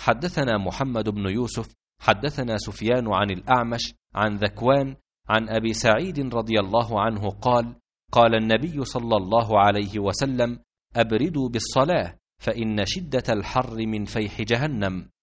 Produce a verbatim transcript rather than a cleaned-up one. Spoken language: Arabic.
حدثنا محمد بن يوسف حدثنا سفيان عن الأعمش عن ذكوان عن أبي سعيد رضي الله عنه قال: قال النبي صلى الله عليه وسلم: أبردوا بالصلاة فإن شدة الحر من فيح جهنم.